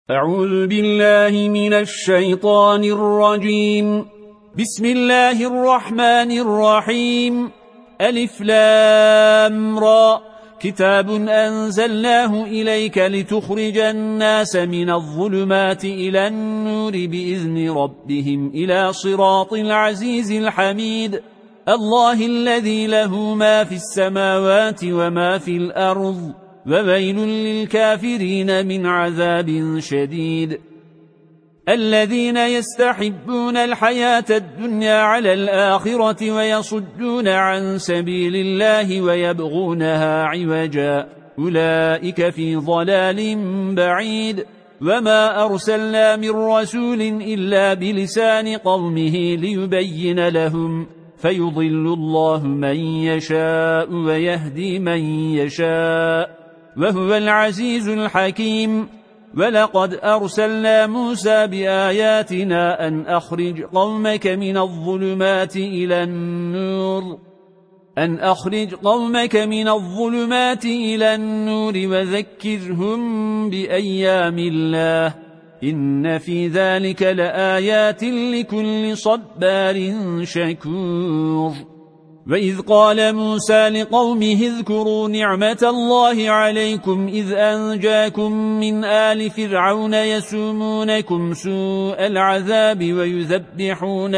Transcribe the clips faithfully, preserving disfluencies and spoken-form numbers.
أعوذ بالله من الشيطان الرجيم. بسم الله الرحمن الرحيم. ألف لام را. كتاب أنزلناه إليك لتخرج الناس من الظلمات إلى النور بإذن ربهم إلى صراط العزيز الحميد. الله الذي له ما في السماوات وما في الأرض، وويل للكافرين من عذاب شديد. الذين يستحبون الحياة الدنيا على الآخرة ويصدون عن سبيل الله ويبغونها عوجا، أولئك في ضلال بعيد. وما أرسلنا من رسول إلا بلسان قومه ليبين لهم، فيضل الله من يشاء ويهدي من يشاء، وهو العزيز الحكيم. ولقد أرسلنا موسى بآياتنا أن أخرج قومك من الظلمات إلى النور أن أخرج قومك من الظلمات إلى النور وذكرهم بأيام الله، إن في ذلك لآيات لكل صبار شكور. وإذ قال موسى لقومه اذكروا نعمة الله عليكم إذ أنجاكم من آل فرعون يسومونكم سوء العذاب ويذبحون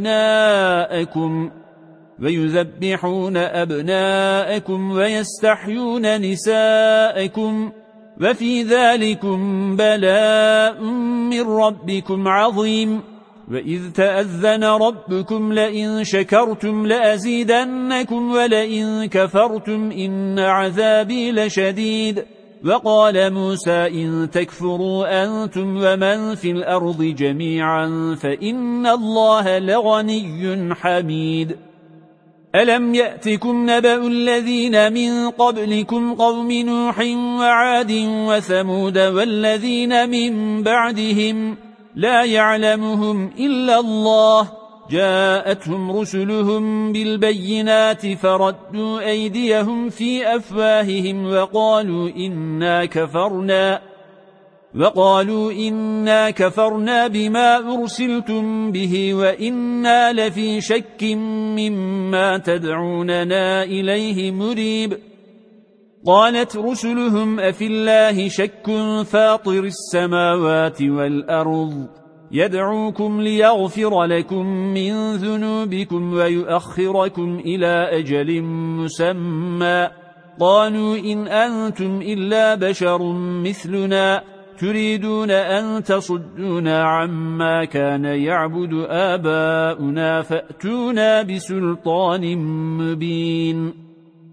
أبناءكم ويذبحون أبناءكم ويستحيون نساءكم، وفي ذلكم بلاء من ربكم عظيم. وإذ تأذن ربكم لئن شكرتم لأزيدنكم ولئن كفرتم إن عذابي لشديد. وقال موسى إن تكفروا أنتم ومن في الأرض جميعا فإن الله لغني حميد. ألم يأتكم نبأ الذين من قبلكم قوم نوح وعاد وثمود والذين من بعدهم لا يعلمهم إلا الله، جاءتهم رسلهم بالبينات فردوا أيديهم في أفواههم وقالوا إنا كفرنا وقالوا إنا كفرنا بما أرسلتم به وإنا لفي شك مما تدعوننا إليه مريب. قالت رسلهم أفي الله شك فاطر السماوات والأرض يدعوكم ليغفر لكم من ذنوبكم ويؤخركم إلى أجل مسمى، قالوا إن أنتم إلا بشر مثلنا تريدون أن تصدونا عما كان يعبد آباؤنا فأتونا بسلطان مبين.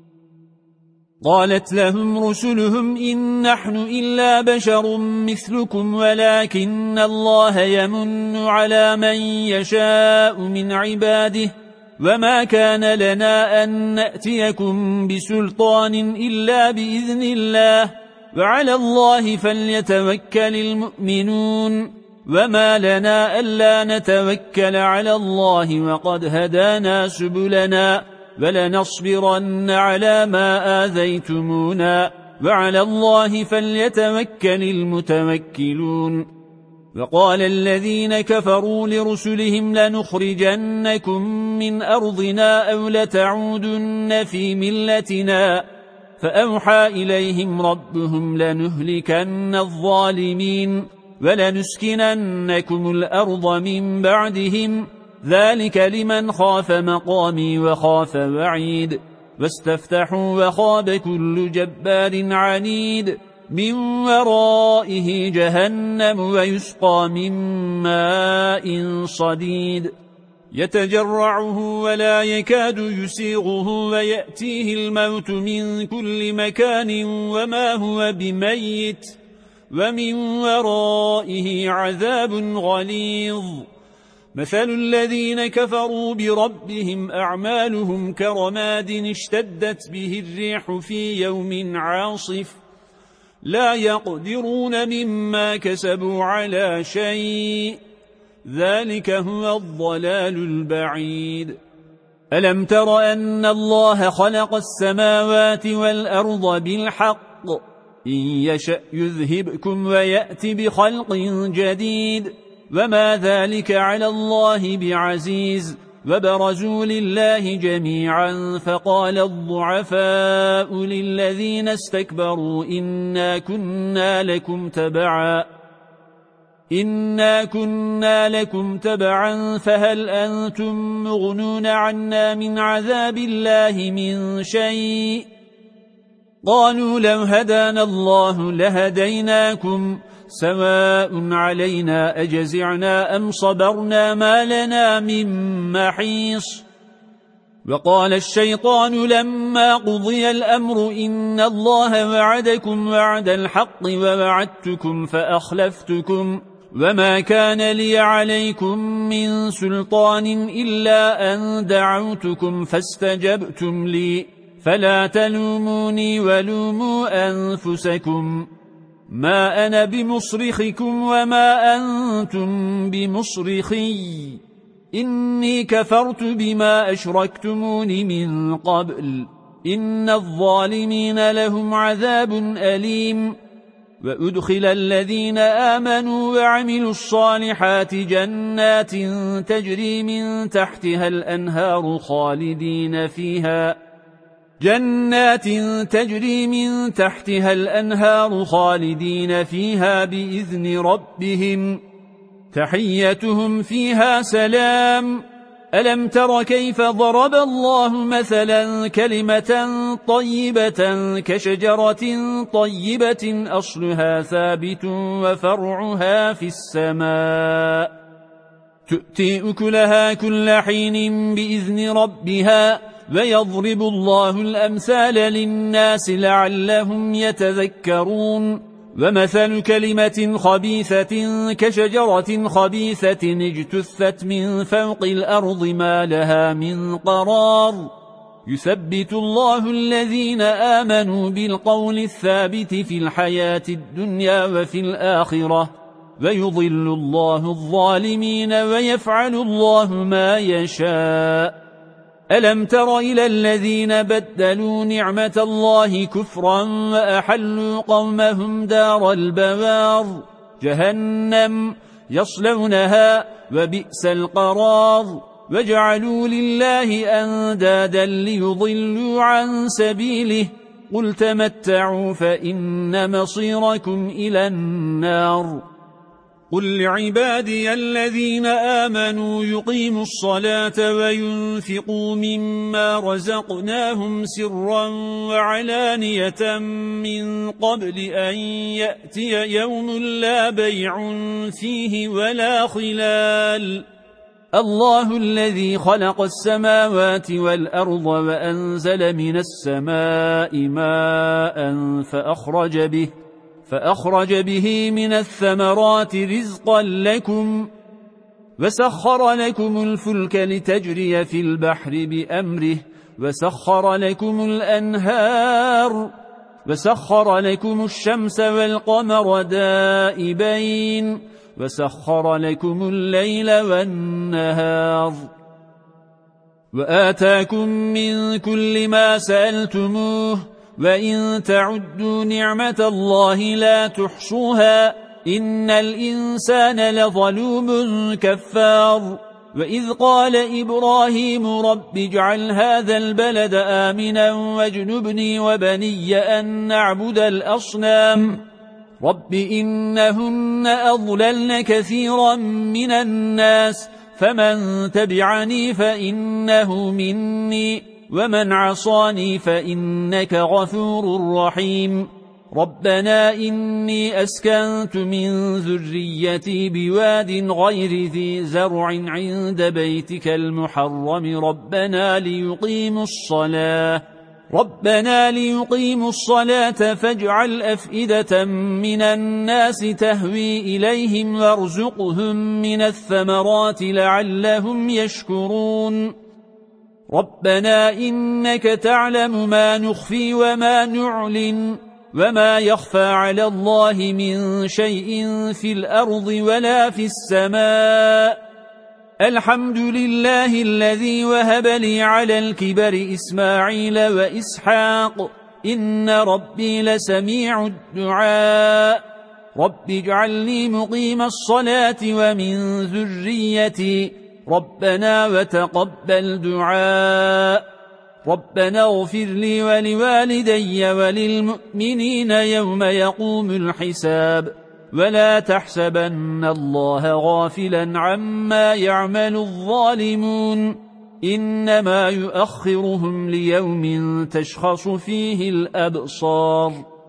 قالت لهم رسلهم إن نحن إلا بشر مثلكم ولكن الله يمن على من يشاء من عباده، وما كان لنا أن نأتيكم بسلطان إلا بإذن الله، وعلى الله فليتوكل المؤمنون. وما لنا ألا نتوكل على الله وقد هدانا سبلنا، ولنصبرن على ما آذيتمونا، وعلى الله فليتوكل المتوكلون. وقال الذين كفروا لرسلهم لنخرجنكم من أرضنا أو لتعودن في ملتنا، فأوحى إليهم ربهم لنهلكن الظالمين ولنسكننكم الأرض من بعدهم، ذلك لمن خاف مقامي وخاف وعيد. واستفتحوا وخاب كل جبار عنيد، من ورائه جهنم ويسقى من ماء صديد يتجرعه ولا يكاد يسيغه ويأتيه الموت من كل مكان وما هو بميت، ومن ورائه عذاب غليظ. مثل الذين كفروا بربهم أعمالهم كرماد اشتدت به الريح في يوم عاصف، لا يقدرون مما كسبوا على شيء، ذلك هو الضلال البعيد. ألم تر أن الله خلق السماوات والأرض بالحق إن يشأ يذهبكم ويأتي بخلق جديد وما ذلك على الله بعزيز. وبرزوا لله جميعا فقال الضعفاء للذين استكبروا إنا كنا لكم تبعا إنا كنا لكم تبعا فهل أنتم مغنون عنا من عذاب الله من شيء؟ قالوا لو هدانا الله لهديناكم سواء علينا أجزعنا أم صبرنا ما لنا من محيص. وقال الشيطان لما قضي الأمر إن الله وعدكم وعد الحق ووعدتكم فأخلفتكم وما كان لي عليكم من سلطان إلا أن دعوتكم فاستجبتم لي فلا تلوموني ولوموا أنفسكم ما أنا بمصرخكم وما أنتم بمصرخي إني كفرت بما أشركتمون من قبل إن الظالمين لهم عذاب أليم. وأدخل الذين آمنوا وعملوا الصالحات جنات تجري من تحتها الأنهار خالدين فيها جنات تجري من تحتها الأنهار خالدين فيها بإذن ربهم تحيتهم فيها سلام. ألم تر كيف ضرب الله مثلا كلمة طيبة كشجرة طيبة أصلها ثابت وفرعها في السماء تؤتي أكلها كل حين بإذن ربها ويضرب الله الأمثال للناس لعلهم يتذكرون. ومثل كلمة خبيثة كشجرة خبيثة اجتثت من فوق الأرض ما لها من قرار يثبت الله الذين آمنوا بالقول الثابت في الحياة الدنيا وفي الآخرة ويضل الله الظالمين ويفعل الله ما يشاء. ألم تر إلى الذين بدلوا نعمة الله كفرا وأحلوا قومهم دار البوار جهنم يصلونها وبئس القرار وجعلوا لله أندادا ليضلوا عن سبيله قل تمتعوا فإن مصيركم إلى النار. قل لعبادي الذين آمنوا يقيموا الصلاة وينفقوا مما رزقناهم سرا وعلانية من قبل أن يأتي يوم لا بيع فيه ولا خلال. الله الذي خلق السماوات والأرض وأنزل من السماء ماء فأخرج به فأخرج به من الثمرات رزقا لكم وسخر لكم الفلك لتجري في البحر بأمره وسخر لكم الأنهار وسخر لكم الشمس والقمر دائبين وسخر لكم الليل والنهار وآتاكم من كل ما سألتموه وإن تعدوا نعمة الله لا تحصوها إن الإنسان لظلوم كفار. وإذ قال إبراهيم رب اجعل هذا البلد آمنا واجنبني وبني أن نعبد الأصنام رب إنهن أضللن كثيرا من الناس فمن تبعني فإنه مني ومن عصاني فإنك غفور رحيم. ربنا إني أسكنت من ذريتي بواد غير ذي زرع عند بيتك المحرم ربنا ليقيموا الصلاة ربنا ليقيموا الصلاة فاجعل أفئدة من الناس تهوي إليهم وارزقهم من الثمرات لعلهم يشكرون. ربنا إنك تعلم ما نخفي وما نعلن وما يخفى على الله من شيء في الأرض ولا في السماء. الحمد لله الذي وهب لي على الكبر إسماعيل وإسحاق إن ربي لسميع الدعاء رب اجعلني مقيم الصلاة ومن ذريتي ربنا وتقبل دعاء ربنا اغفر لي ولوالدي وللمؤمنين يوم يقوم الحساب ولا تحسبن الله غافلا عما يعمل الظالمون إنما يؤخرهم ليوم تشخص فيه الأبصار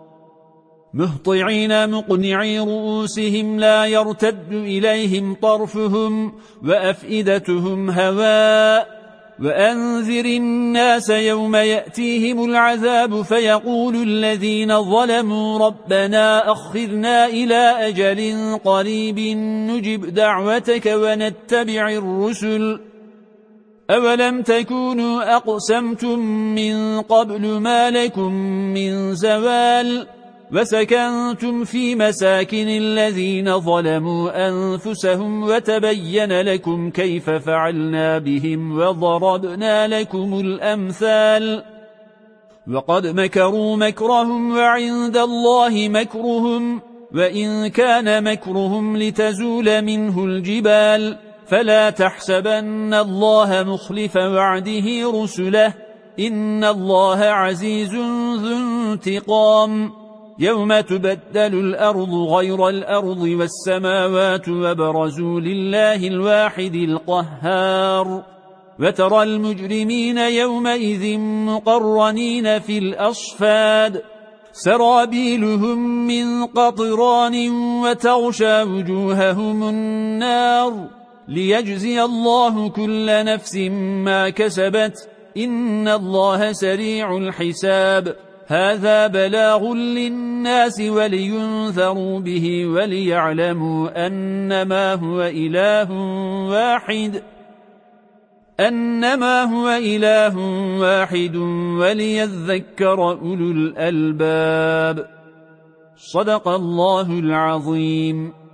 مهطعين مقنعي رؤوسهم لا يرتد إليهم طرفهم وأفئدتهم هواء وأنذر الناس يوم يأتيهم العذاب فيقول الذين ظلموا ربنا أخرنا إلى أجل قريب نجب دعوتك ونتبع الرسل أولم تكونوا أقسمتم من قبل ما لكم من زوال وسكنتم في مساكن الذين ظلموا أنفسهم وتبين لكم كيف فعلنا بهم وضربنا لكم الأمثال وقد مكروا مكرهم وعند الله مكرهم وإن كان مكرهم لتزول منه الجبال فلا تحسبن الله مخلف وعده رسله إن الله عزيز ذو انتقام يوم تبدل الأرض غير الأرض والسماوات وبرزوا لله الواحد القهار وترى المجرمين يومئذ مقرنين في الأصفاد سرابيلهم من قطران وتغشى وجوههم النار ليجزي الله كل نفس ما كسبت إن الله سريع الحساب هذا بلاغ للناس ولينذروا به وليعلموا أنما هو إله واحد أنما هو إله واحد وليذكر أولو الألباب صدق الله العظيم.